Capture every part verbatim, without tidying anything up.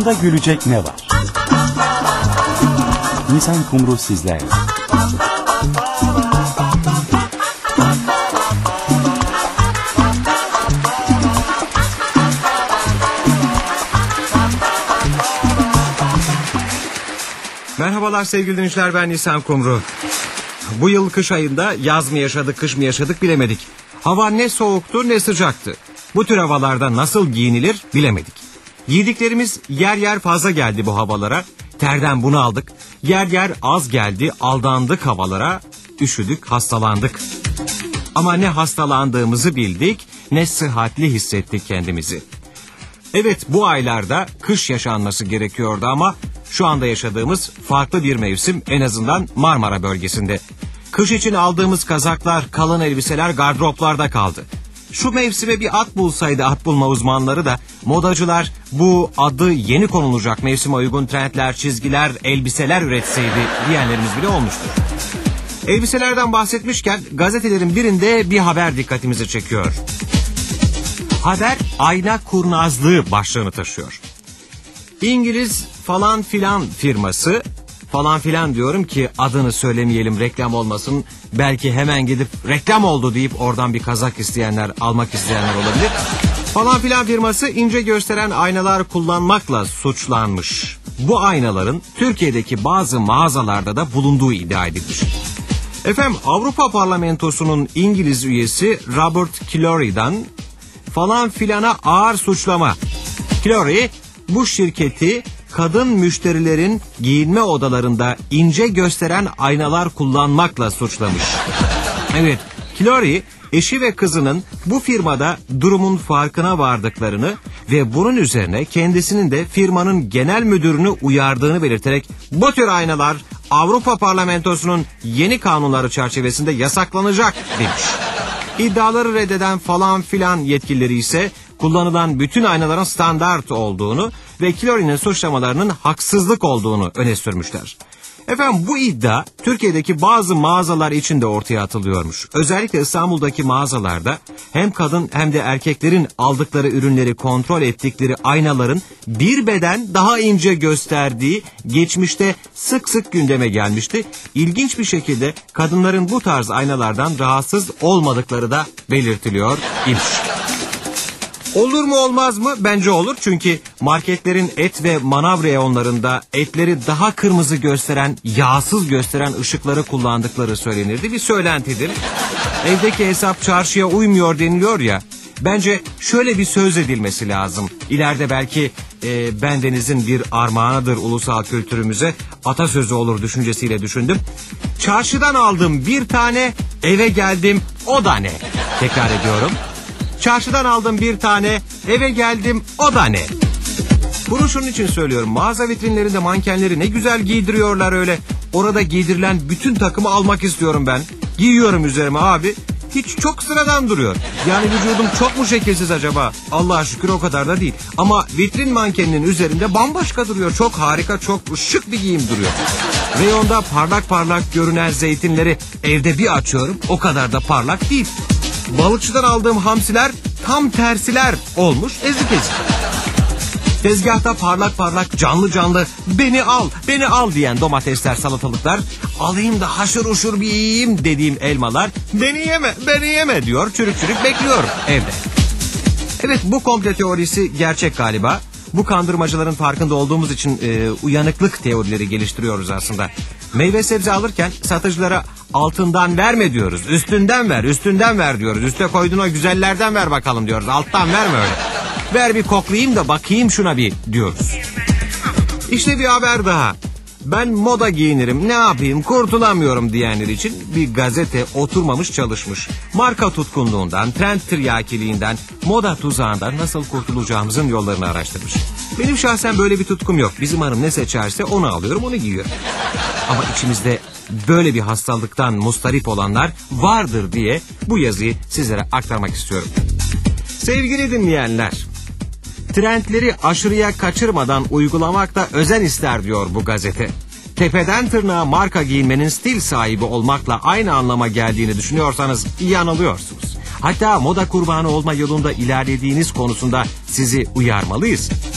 Yolda gülecek ne var? Nisan Kumru sizlerle. Merhabalar sevgili dinleyiciler, ben Nisan Kumru. Bu yıl kış ayında yaz mı yaşadık, kış mı yaşadık bilemedik. Hava ne soğuktu ne sıcaktı. Bu tür havalarda nasıl giyinilir bilemedik. Giydiklerimiz yer yer fazla geldi bu havalara. Terden bunaldık. Yer yer az geldi, aldandık havalara. Üşüdük, hastalandık. Ama ne hastalandığımızı bildik, ne sıhhatli hissettik kendimizi. Evet, bu aylarda kış yaşanması gerekiyordu ama şu anda yaşadığımız farklı bir mevsim, en azından Marmara bölgesinde. Kış için aldığımız kazaklar, kalın elbiseler gardıroplarda kaldı. Şu mevsime bir at bulsaydı at bulma uzmanları da modacılar bu adı yeni konulacak mevsime uygun trendler, çizgiler, elbiseler üretseydi diyenlerimiz bile olmuştur. Elbiselerden bahsetmişken gazetelerin birinde bir haber dikkatimizi çekiyor. Haber ayna kurnazlığı başlığını taşıyor. İngiliz falan filan firması, falan filan diyorum ki adını söylemeyelim, reklam olmasın, belki hemen gidip reklam oldu deyip oradan bir kazak isteyenler, almak isteyenler olabilir. Falan filan firması ince gösteren aynalar kullanmakla suçlanmış. Bu aynaların Türkiye'deki bazı mağazalarda da bulunduğu iddia edilmiş. Efendim, Avrupa Parlamentosu'nun İngiliz üyesi Robert Killory'dan falan filana ağır suçlama. Killory bu şirketi kadın müşterilerin giyinme odalarında ince gösteren aynalar kullanmakla suçlamış. Evet, Killory eşi ve kızının bu firmada durumun farkına vardıklarını ve bunun üzerine kendisinin de firmanın genel müdürünü uyardığını belirterek bu tür aynalar Avrupa Parlamentosu'nun yeni kanunları çerçevesinde yasaklanacak demiş. İddiaları reddeden falan filan yetkilileri ise kullanılan bütün aynaların standart olduğunu ve Killory'nin suçlamalarının haksızlık olduğunu öne sürmüşler. Efendim, bu iddia Türkiye'deki bazı mağazalar için de ortaya atılıyormuş. Özellikle İstanbul'daki mağazalarda hem kadın hem de erkeklerin aldıkları ürünleri kontrol ettikleri aynaların bir beden daha ince gösterdiği geçmişte sık sık gündeme gelmişti. İlginç bir şekilde kadınların bu tarz aynalardan rahatsız olmadıkları da belirtiliyor imiş. Olur mu olmaz mı? Bence olur, çünkü marketlerin et ve manav reyonlarında etleri daha kırmızı gösteren, yağsız gösteren ışıkları kullandıkları söylenirdi. Bir söylentidir. Evdeki hesap çarşıya uymuyor deniliyor ya. Bence şöyle bir söz edilmesi lazım. İleride belki e, bendenizin bir armağanıdır ulusal kültürümüze, atasözü olur düşüncesiyle düşündüm. Çarşıdan aldım bir tane, eve geldim o da ne? Tekrar ediyorum. Çarşıdan aldım bir tane, eve geldim o da ne? Bunu şunun için söylüyorum. Mağaza vitrinlerinde mankenleri ne güzel giydiriyorlar öyle. Orada giydirilen bütün takımı almak istiyorum ben. Giyiyorum üzerime abi. Hiç çok sıradan duruyor. Yani vücudum çok mu şekilsiz acaba? Allah'a şükür o kadar da değil. Ama vitrin mankeninin üzerinde bambaşka duruyor. Çok harika, çok şık bir giyim duruyor. Reyonda parlak parlak görünen zeytinleri evde bir açıyorum. O kadar da parlak değil. Balıkçıdan aldığım hamsiler tam tersiler olmuş, ezik ezik. Tezgahta parlak parlak, canlı canlı, beni al, beni al diyen domatesler, salatalıklar, alayım da haşır uşur bir yiyeyim dediğim elmalar, beni yeme, beni yeme diyor, çürük çürük bekliyorum evde. Evet, bu komple teorisi gerçek galiba. Bu kandırmacıların farkında olduğumuz için e, uyanıklık teorileri geliştiriyoruz aslında. Meyve sebze alırken satıcılara altından verme diyoruz. Üstünden ver, üstünden ver diyoruz. Üste koyduğun o güzellerden ver bakalım diyoruz. Alttan verme öyle. Ver bir koklayayım da bakayım şuna bir diyoruz. İşte bir haber daha. Ben moda giyinirim, ne yapayım, kurtulamıyorum diyenler için bir gazete oturmamış çalışmış. Marka tutkunluğundan, trend tiryakiliğinden, moda tuzağından nasıl kurtulacağımızın yollarını araştırmış. Benim şahsen böyle bir tutkum yok. Bizim hanım ne seçerse onu alıyorum, onu giyiyorum. Ama içimizde böyle bir hastalıktan mustarip olanlar vardır diye bu yazıyı sizlere aktarmak istiyorum. Sevgili dinleyenler, trendleri aşırıya kaçırmadan uygulamakta özen ister diyor bu gazete. Tepeden tırnağa marka giyinmenin stil sahibi olmakla aynı anlama geldiğini düşünüyorsanız yanılıyorsunuz. Hatta moda kurbanı olma yolunda ilerlediğiniz konusunda sizi uyarmalıyız.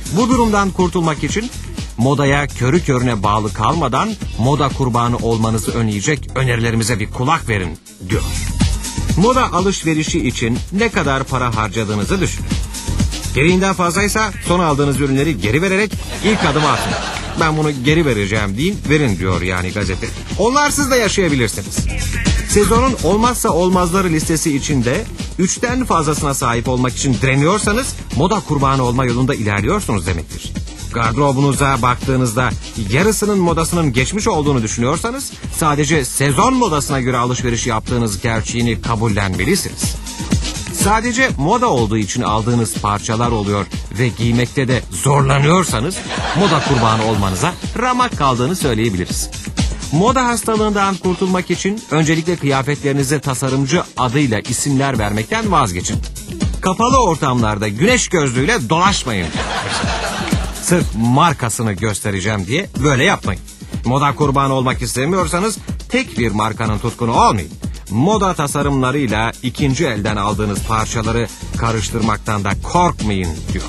Bu durumdan kurtulmak için modaya körü körüne bağlı kalmadan moda kurbanı olmanızı önleyecek önerilerimize bir kulak verin diyor. Moda alışverişi için ne kadar para harcadığınızı düşünün. Gereğinden fazlaysa son aldığınız ürünleri geri vererek ilk adımı atın. Ben bunu geri vereceğim deyin, verin diyor yani gazete. Onlarsız da yaşayabilirsiniz. Sezonun olmazsa olmazları listesi içinde üçten fazlasına sahip olmak için direniyorsanız moda kurbanı olma yolunda ilerliyorsunuz demektir. Gardırobunuza baktığınızda yarısının modasının geçmiş olduğunu düşünüyorsanız sadece sezon modasına göre alışveriş yaptığınız gerçeğini kabullenmelisiniz. Sadece moda olduğu için aldığınız parçalar oluyor ve giymekte de zorlanıyorsanız moda kurbanı olmanıza ramak kaldığını söyleyebiliriz. Moda hastalığından kurtulmak için öncelikle kıyafetlerinize tasarımcı adıyla isimler vermekten vazgeçin. Kapalı ortamlarda güneş gözlüğüyle dolaşmayın. Sırf markasını göstereceğim diye böyle yapmayın. Moda kurbanı olmak istemiyorsanız tek bir markanın tutkunu olmayın. Moda tasarımlarıyla ikinci elden aldığınız parçaları karıştırmaktan da korkmayın diyor.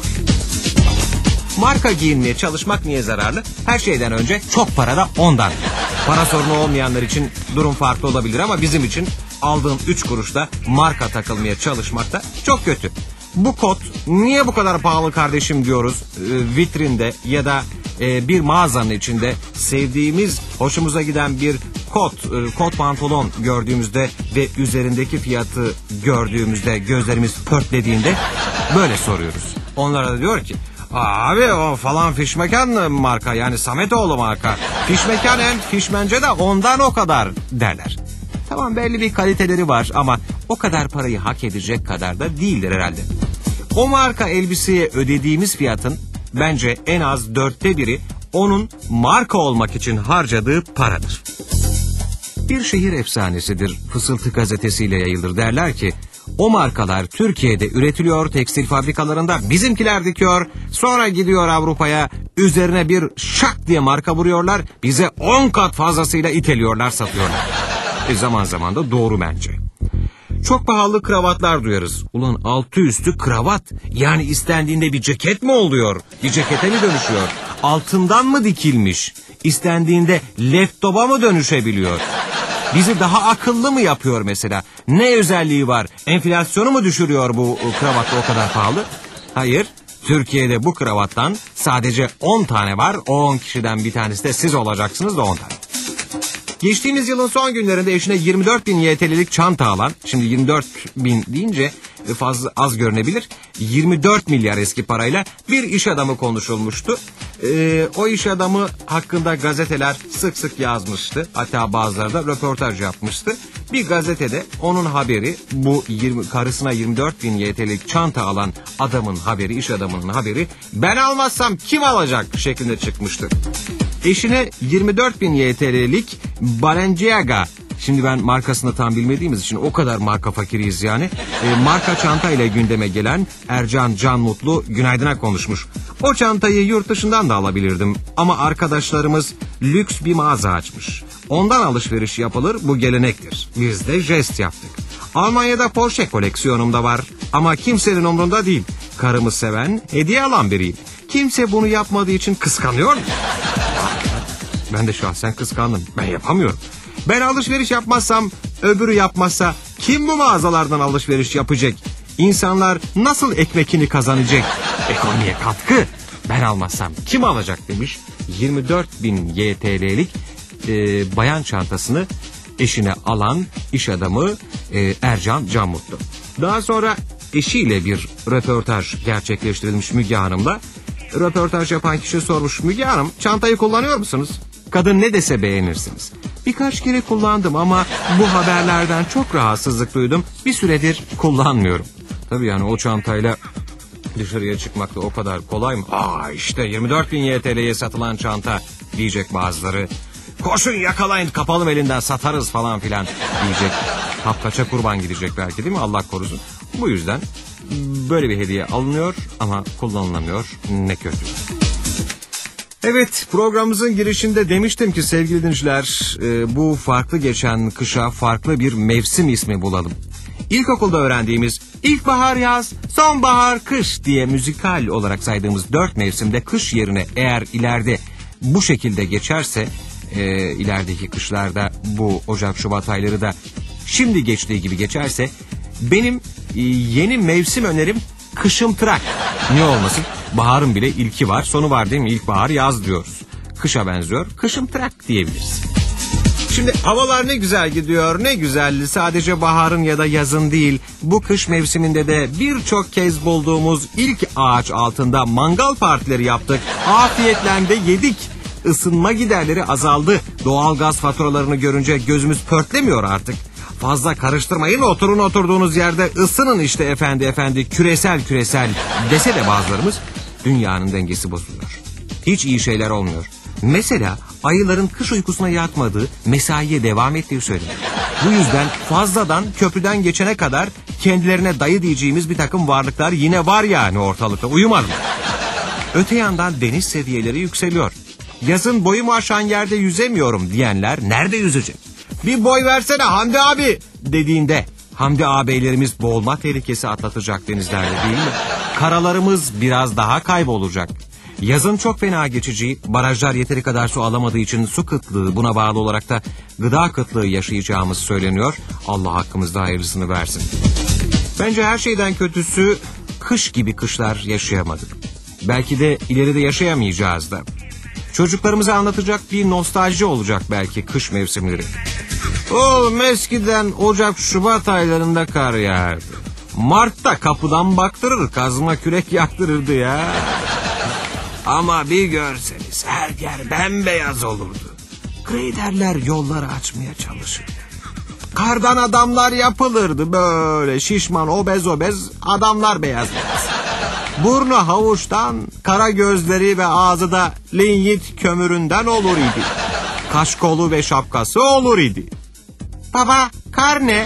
Marka giyinmeye çalışmak niye zararlı? Her şeyden önce çok para da ondan. Para sorunu olmayanlar için durum farklı olabilir ama bizim için aldığın üç kuruşla marka takılmaya çalışmak da çok kötü. Bu kot niye bu kadar pahalı kardeşim diyoruz e, vitrinde ya da e, bir mağazanın içinde sevdiğimiz, hoşumuza giden bir kot, e, kot pantolon gördüğümüzde ve üzerindeki fiyatı gördüğümüzde gözlerimiz pörtlediğinde böyle soruyoruz. Onlara da diyor ki abi o falan fişmekan marka yani Sametoğlu marka. Fişmekan hem fişmence de ondan o kadar derler. Tamam belli bir kaliteleri var ama o kadar parayı hak edecek kadar da değildir herhalde. O marka elbiseye ödediğimiz fiyatın bence en az dörtte biri onun marka olmak için harcadığı paradır. Bir şehir efsanesidir, Fısıltı gazetesiyle yayılır derler ki o markalar Türkiye'de üretiliyor tekstil fabrikalarında bizimkiler dikiyor sonra gidiyor Avrupa'ya üzerine bir şak diye marka vuruyorlar bize on kat fazlasıyla iteliyorlar satıyorlar. E zaman zaman da doğru bence. Çok pahalı kravatlar duyarız. Ulan altı üstü kravat. Yani istendiğinde bir ceket mi oluyor? Bir cekete mi dönüşüyor? Altından mı dikilmiş? İstendiğinde laptopa mı dönüşebiliyor? Bizi daha akıllı mı yapıyor mesela? Ne özelliği var? Enflasyonu mu düşürüyor bu kravat o kadar pahalı? Hayır. Türkiye'de bu kravattan sadece on tane var. O on kişiden bir tanesi de siz olacaksınız da on tane. Geçtiğimiz yılın son günlerinde eşine yirmi dört bin Y T L'lik çanta alan, şimdi yirmi dört bin deyince fazla az görünebilir, yirmi dört milyar eski parayla bir iş adamı konuşulmuştu. Ee, o iş adamı hakkında gazeteler sık sık yazmıştı. Hatta bazıları da röportaj yapmıştı. Bir gazetede onun haberi, bu yirmi, karısına yirmi dört bin Y T L'lik çanta alan adamın haberi, iş adamının haberi, ben almazsam kim alacak şeklinde çıkmıştı. Eşine yirmi dört bin Y T L'lik Balenciaga, şimdi ben markasını tam bilmediğimiz için o kadar marka fakiriyiz yani, e, marka çantayla gündeme gelen Ercan Can Mutlu günaydın'a konuşmuş. O çantayı yurt dışından da alabilirdim ama arkadaşlarımız lüks bir mağaza açmış. Ondan alışveriş yapılır, bu gelenektir. Biz de jest yaptık. Almanya'da Porsche koleksiyonum da var ama kimsenin umrunda değil. Karımı seven, hediye alan biriyim. Kimse bunu yapmadığı için kıskanıyor mu? Ben de şahsen kıskandım. Ben yapamıyorum. Ben alışveriş yapmazsam, öbürü yapmazsa kim bu mağazalardan alışveriş yapacak? İnsanlar nasıl ekmekini kazanacak? Ekonomiye katkı. Ben almazsam kim alacak demiş. yirmi dört bin Y T L'lik e, bayan çantasını eşine alan iş adamı e, Ercan Can Mutlu. Daha sonra eşiyle bir röportaj gerçekleştirilmiş Müge Hanım'la. Röportaj yapan kişi sormuş, Müge Hanım çantayı kullanıyor musunuz? Kadın ne dese beğenirsiniz. Birkaç kere kullandım ama bu haberlerden çok rahatsızlık duydum. Bir süredir kullanmıyorum. Tabii yani o çantayla dışarıya çıkmak da o kadar kolay mı? Aa işte yirmi dört bin Y T L'ye satılan çanta diyecek bazıları. Koşun yakalayın kapalım elinden satarız falan filan diyecek. Kapkaça kurban gidecek belki değil mi, Allah korusun. Bu yüzden böyle bir hediye alınıyor ama kullanılamıyor, ne kötü. Evet, programımızın girişinde demiştim ki sevgili dinleyiciler, e, bu farklı geçen kışa farklı bir mevsim ismi bulalım. İlkokulda öğrendiğimiz İlkbahar yaz, sonbahar kış diye müzikal olarak saydığımız dört mevsimde kış yerine eğer ileride bu şekilde geçerse, e, ilerideki kışlarda bu Ocak Şubat ayları da şimdi geçtiği gibi geçerse, benim e, yeni mevsim önerim kışımtırak. Niye olmasın? Baharın bile ilki var, sonu var değil mi? İlkbahar yaz diyoruz. Kışa benziyor, kışımtırak diyebiliriz. Şimdi havalar ne güzel gidiyor, ne güzel. Sadece baharın ya da yazın değil, bu kış mevsiminde de birçok kez bulduğumuz ilk ağaç altında mangal partileri yaptık. Afiyetle de yedik. Isınma giderleri azaldı. Doğalgaz faturalarını görünce gözümüz pörtlemiyor artık. Fazla karıştırmayın, oturun oturduğunuz yerde ısının işte efendi efendi, küresel küresel dese de bazılarımız, dünyanın dengesi bozuluyor. Hiç iyi şeyler olmuyor. Mesela ayıların kış uykusuna yatmadığı, mesaiye devam ettiği söyleniyor. Bu yüzden fazladan köprüden geçene kadar kendilerine dayı diyeceğimiz bir takım varlıklar yine var yani ortalıkta, uyumadılar. Öte yandan deniz seviyeleri yükseliyor. Yazın boyumu aşan yerde yüzemiyorum diyenler nerede yüzecek? Bir boy versene Hamdi abi dediğinde, Hamdi ağabeylerimiz boğulma tehlikesi atlatacak denizlerde değil mi? Karalarımız biraz daha kaybolacak. Yazın çok fena geçeceği, barajlar yeteri kadar su alamadığı için su kıtlığı, buna bağlı olarak da gıda kıtlığı yaşayacağımız söyleniyor. Allah hakkımızda hayırlısını versin. Bence her şeyden kötüsü kış gibi kışlar yaşayamadık. Belki de ileride yaşayamayacağız da. Çocuklarımıza anlatacak bir nostalji olacak belki kış mevsimleri. Oğlum eskiden Ocak Şubat aylarında kar yağardı. Mart'ta kapıdan baktırır, kazma kürek yaktırırdı ya. Ama bir görseniz her yer bembeyaz olurdu. Graderler yolları açmaya çalışırdı. Kardan adamlar yapılırdı, böyle şişman obez obez adamlar, beyaz beyaz. Burnu havuçtan, kara gözleri ve ağzı da linyit kömüründen olur idi. Kaş kolu ve şapkası olur idi. Baba, kar ne?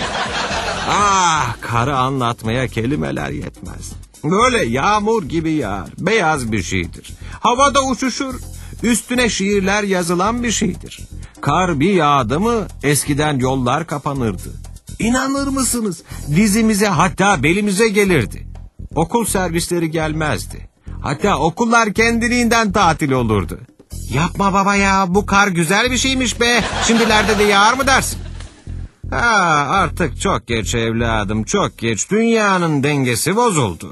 Ah, karı anlatmaya kelimeler yetmez. Böyle yağmur gibi yağar, beyaz bir şeydir. Havada uçuşur, üstüne şiirler yazılan bir şeydir. Kar bir yağdı mı eskiden yollar kapanırdı. İnanır mısınız? Dizimize, hatta belimize gelirdi. Okul servisleri gelmezdi. Hatta okullar kendiliğinden tatil olurdu. Yapma baba ya, bu kar güzel bir şeymiş be. Şimdilerde de yağar mı dersin? Ha, artık çok geç evladım, çok geç. Dünyanın dengesi bozuldu.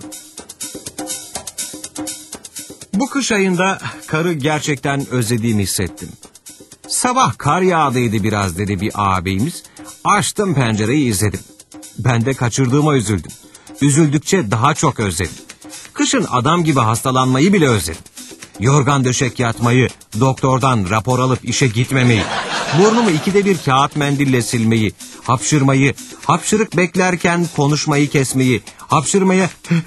Bu kış ayında karı gerçekten özlediğimi hissettim. Sabah kar yağdıydı biraz dedi bir ağabeyimiz. Açtım pencereyi, izledim. Ben de kaçırdığıma üzüldüm. Üzüldükçe daha çok özledim. Kışın adam gibi hastalanmayı bile özledim. Yorgan döşek yatmayı, doktordan rapor alıp işe gitmemeyi, burnumu ikide bir kağıt mendille silmeyi, hapşırmayı, hapşırık beklerken konuşmayı kesmeyi, hapşırmaya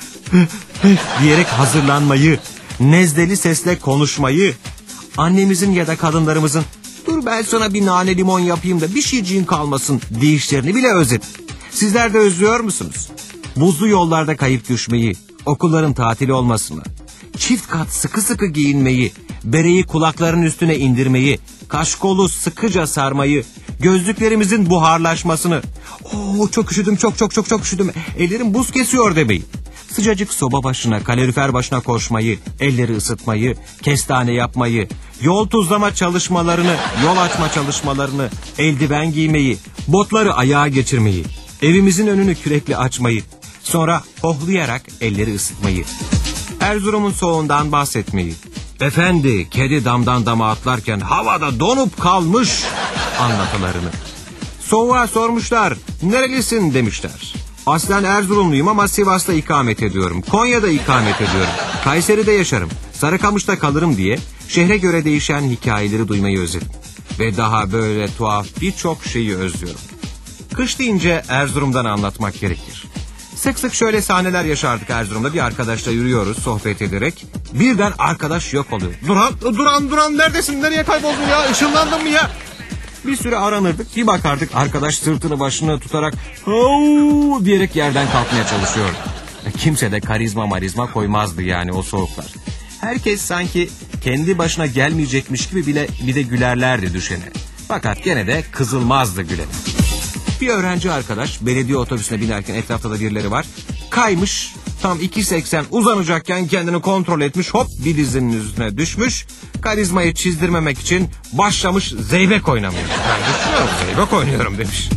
diyerek hazırlanmayı, nezleli sesle konuşmayı, annemizin ya da kadınlarımızın dur ben sana bir nane limon yapayım da bir şeyciğin kalmasın deyişlerini bile özledim. Sizler de özlüyor musunuz? Buzlu yollarda kayıp düşmeyi, okulların tatili olmasını, çift kat sıkı sıkı giyinmeyi, bereyi kulakların üstüne indirmeyi, kaşkolu sıkıca sarmayı, gözlüklerimizin buharlaşmasını, ooo çok üşüdüm, çok çok çok çok üşüdüm, ellerim buz kesiyor demeyi, sıcacık soba başına, kalorifer başına koşmayı, elleri ısıtmayı, kestane yapmayı, yol tuzlama çalışmalarını, yol açma çalışmalarını, eldiven giymeyi, botları ayağa geçirmeyi, evimizin önünü kürekle açmayı, sonra hohlayarak elleri ısıtmayı, Erzurum'un soğuğundan bahsetmeyi, efendi kedi damdan dama atlarken havada donup kalmış anlatılarını. Soğuğa sormuşlar, nerelisin demişler. Aslen Erzurumluyum ama Sivas'ta ikamet ediyorum, Konya'da ikamet ediyorum, Kayseri'de yaşarım, Sarıkamış'ta kalırım diye şehre göre değişen hikayeleri duymayı özledim. Ve daha böyle tuhaf birçok şeyi özlüyorum. Kış deyince Erzurum'dan anlatmak gerekir. Sık sık şöyle sahneler yaşardık Erzurum'da. Bir arkadaşla yürüyoruz sohbet ederek. Birden arkadaş yok oluyor. Duran, Duran, Duran neredesin? Nereye kayboldun ya? Işınlandın mı ya? Bir süre aranırdık. Bir bakardık arkadaş sırtını başını tutarak "Huu!" diyerek yerden kalkmaya çalışıyor. Kimse de karizma marizma koymazdı yani o soğuklar. Herkes sanki kendi başına gelmeyecekmiş gibi bile bir de gülerlerdi düşene. Fakat gene de kızılmazdı gülene. Bir öğrenci arkadaş belediye otobüsüne binerken etrafta da birileri var. Kaymış, tam iki seksen uzanacakken kendini kontrol etmiş, hop bir dizinin üstüne düşmüş. Karizmayı çizdirmemek için başlamış zeybek oynamaya. Ben düşünüyorum, zeybek oynuyorum demiş.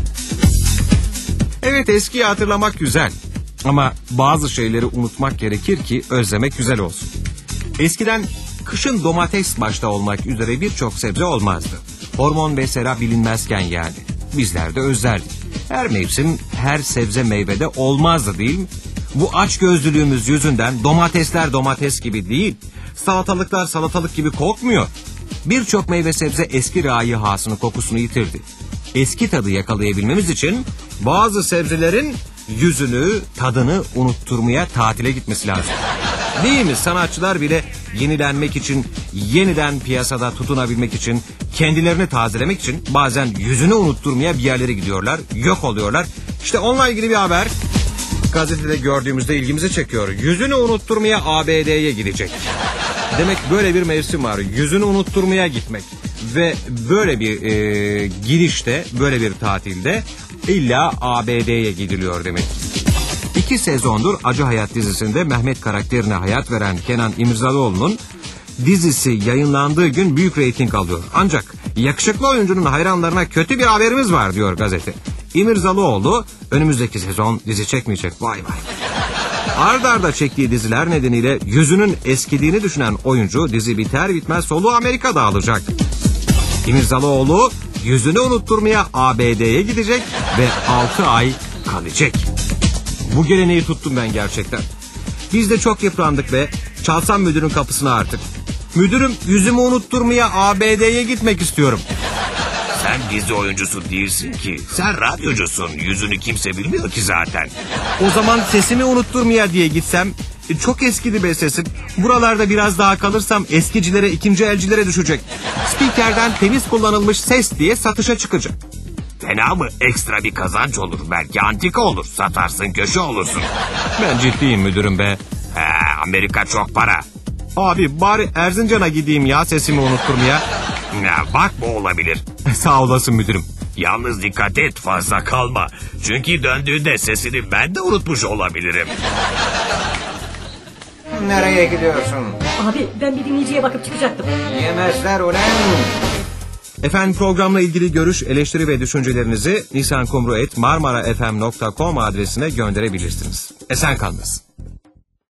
Evet, eskiyi hatırlamak güzel. Ama bazı şeyleri unutmak gerekir ki özlemek güzel olsun. Eskiden kışın domates başta olmak üzere birçok sebze olmazdı. Hormon ve sera bilinmezken yani. Bizler de özlerdik. Her mevsim, her sebze meyvede olmazdı değil mi? Bu açgözlülüğümüz yüzünden domatesler domates gibi değil, salatalıklar salatalık gibi kokmuyor. Birçok meyve sebze eski rayihasını, kokusunu yitirdi. Eski tadı yakalayabilmemiz için bazı sebzelerin yüzünü, tadını unutturmaya tatile gitmesi lazım. Değil mi? Sanatçılar bile yenilenmek için, yeniden piyasada tutunabilmek için, kendilerini tazelemek için bazen yüzünü unutturmaya bir yerlere gidiyorlar, yok oluyorlar. İşte onunla ilgili bir haber gazetede gördüğümüzde ilgimizi çekiyor. Yüzünü unutturmaya A B D'ye gidecek. Demek böyle bir mevsim var. Yüzünü unutturmaya gitmek. Ve böyle bir e, gidişte, böyle bir tatilde illa A B D'ye gidiliyor demek. İki sezondur Acı Hayat dizisinde Mehmet karakterine hayat veren Kenan İmirzalıoğlu'nun dizisi yayınlandığı gün büyük reyting alıyor. Ancak yakışıklı oyuncunun hayranlarına kötü bir haberimiz var diyor gazete. İmirzalıoğlu önümüzdeki sezon dizi çekmeyecek. Vay vay. Arda arda çektiği diziler nedeniyle yüzünün eskidiğini düşünen oyuncu dizi biter bitmez soluğu Amerika'da alacak. İmirzalıoğlu yüzünü unutturmaya A B D'ye gidecek ve altı ay kalacak. Bu geleneği tuttum ben gerçekten. Biz de çok yıprandık ve çalsam müdürün kapısına artık. Müdürüm, yüzümü unutturmaya A B D'ye gitmek istiyorum. Sen dizi oyuncusu değilsin ki. Sen radyocusun. Yüzünü kimse bilmiyor ki zaten. O zaman sesimi unutturmaya diye gitsem, çok eskidi be sesim. Buralarda biraz daha kalırsam eskicilere, ikinci elcilere düşecek. Spikerden temiz kullanılmış ses diye satışa çıkacak. Fena mı? Ekstra bir kazanç olur. Belki antika olur. Satarsın, köşe olursun. Ben ciddiyim müdürüm be. He, Amerika çok para. Abi bari Erzincan'a gideyim ya sesimi unutturmaya. Ya, bak bu olabilir. Sağ olasın müdürüm. Yalnız dikkat et, fazla kalma. Çünkü döndüğünde sesini ben de unutmuş olabilirim. Nereye gidiyorsun? Abi ben bir dinleyiciye bakıp çıkacaktım. Yemezler ulan. Efendim, programla ilgili görüş, eleştiri ve düşüncelerinizi nisankumru et marmara f m nokta com adresine gönderebilirsiniz. Esen kalınız.